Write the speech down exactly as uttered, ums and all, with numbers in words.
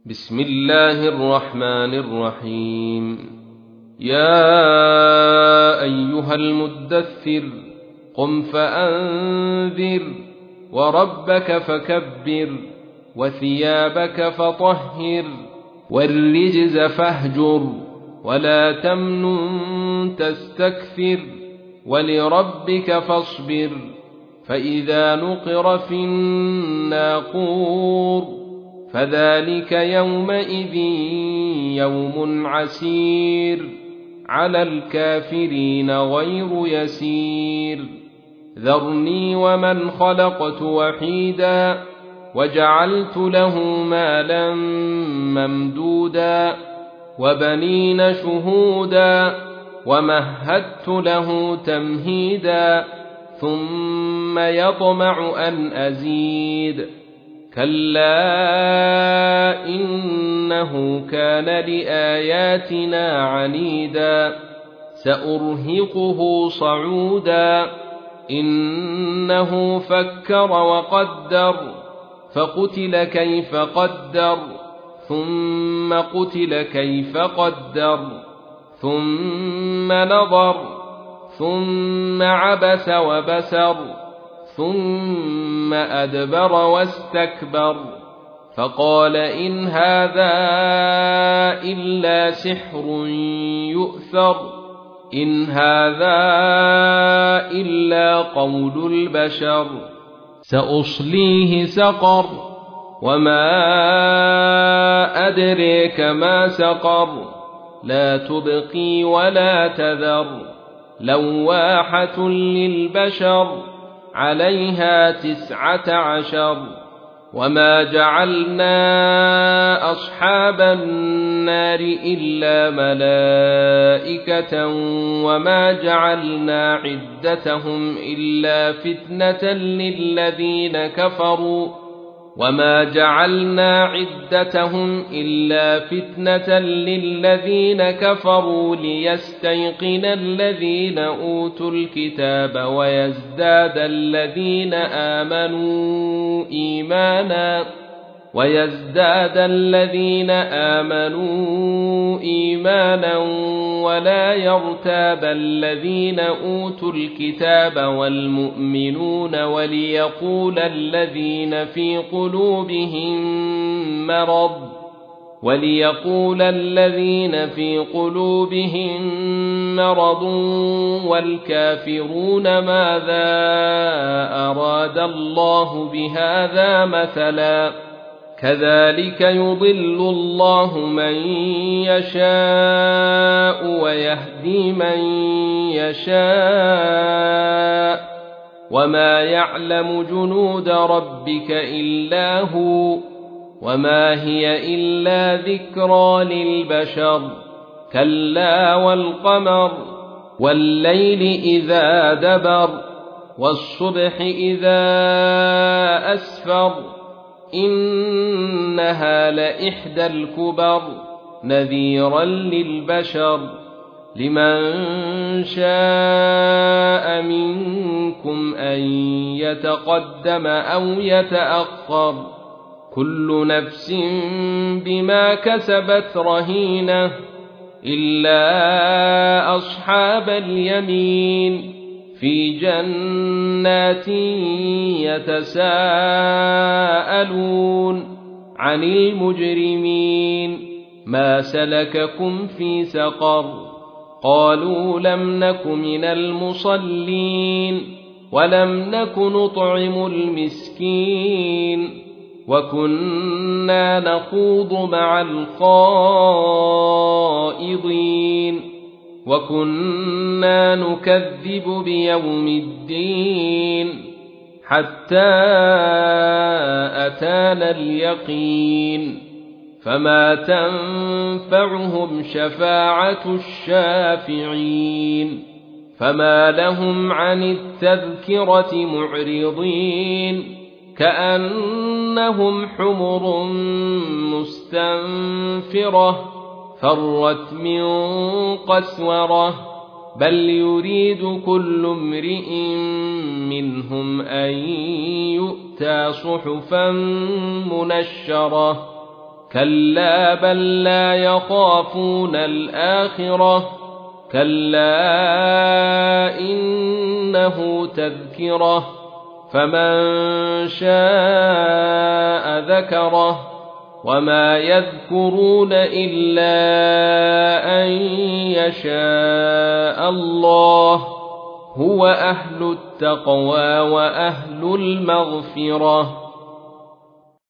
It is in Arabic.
بسم الله الرحمن الرحيم. يا أيها المدثر قم فأنذر وربك فكبر وثيابك فطهر والرجز فاهجر ولا تمنن تستكثر ولربك فاصبر فإذا نقر في الناقور فذلك يومئذ يوم عسير على الكافرين غير يسير. ذرني ومن خلقت وحيدا وجعلت له مالا ممدودا وبنين شهودا ومهدت له تمهيدا ثم يطمع أن أزيد كلا إنه كان لآياتنا عنيدا سأرهقه صعودا إنه فكر وقدر فقتل كيف قدر ثم قتل كيف قدر ثم نظر ثم عبس وبسر ثم أدبر واستكبر فقال إن هذا إلا سحر يؤثر إن هذا إلا قول البشر سأصليه سقر وما أدريك ما سقر لا تبقي ولا تذر لواحة للبشر عليها تسعة عشر. وما جعلنا أصحاب النار إلا ملائكة وما جعلنا عدتهم إلا فتنة للذين كفروا وما جعلنا عدتهم إلا فتنة للذين كفروا ليستيقن الذين أوتوا الكتاب ويزداد الذين آمنوا إيمانا ويزداد الذين آمنوا إيمانا ولا يرتاب الذين أوتوا الكتاب والمؤمنون وليقول الذين في قلوبهم مرض وليقول الذين في قلوبهم مرض والكافرون ماذا أراد الله بهذا مثلا كذلك يضل الله من يشاء ويهدي من يشاء وما يعلم جنود ربك إلا هو وما هي إلا ذكرى للبشر. كلا والقمر والليل إذا دبر والصبح إذا أسفر إنها لإحدى الكبر نذيرا للبشر. لمن شاء منكم أن يتقدم أو يتأخر كل نفس بما كسبت رهينة إلا أصحاب اليمين في جنات يتساءلون عن المجرمين ما سلككم في سقر قالوا لم نك من المصلين ولم نك نطعم المسكين وكنا نخوض مع الخائضين وكنا نكذب بيوم الدين حتى أتانا اليقين فما تنفعهم شفاعة الشافعين فما لهم عن التذكرة معرضين كأنهم حمر مستنفرة فرت من قسورة بل يريد كل امرئ منهم أن يؤتى صحفا منشرة كلا بل لا يخافون الآخرة كلا إنه تذكرة فمن شاء ذكره وما يذكرون إلا أن يشاء الله هو أهل التقوى وأهل المغفرة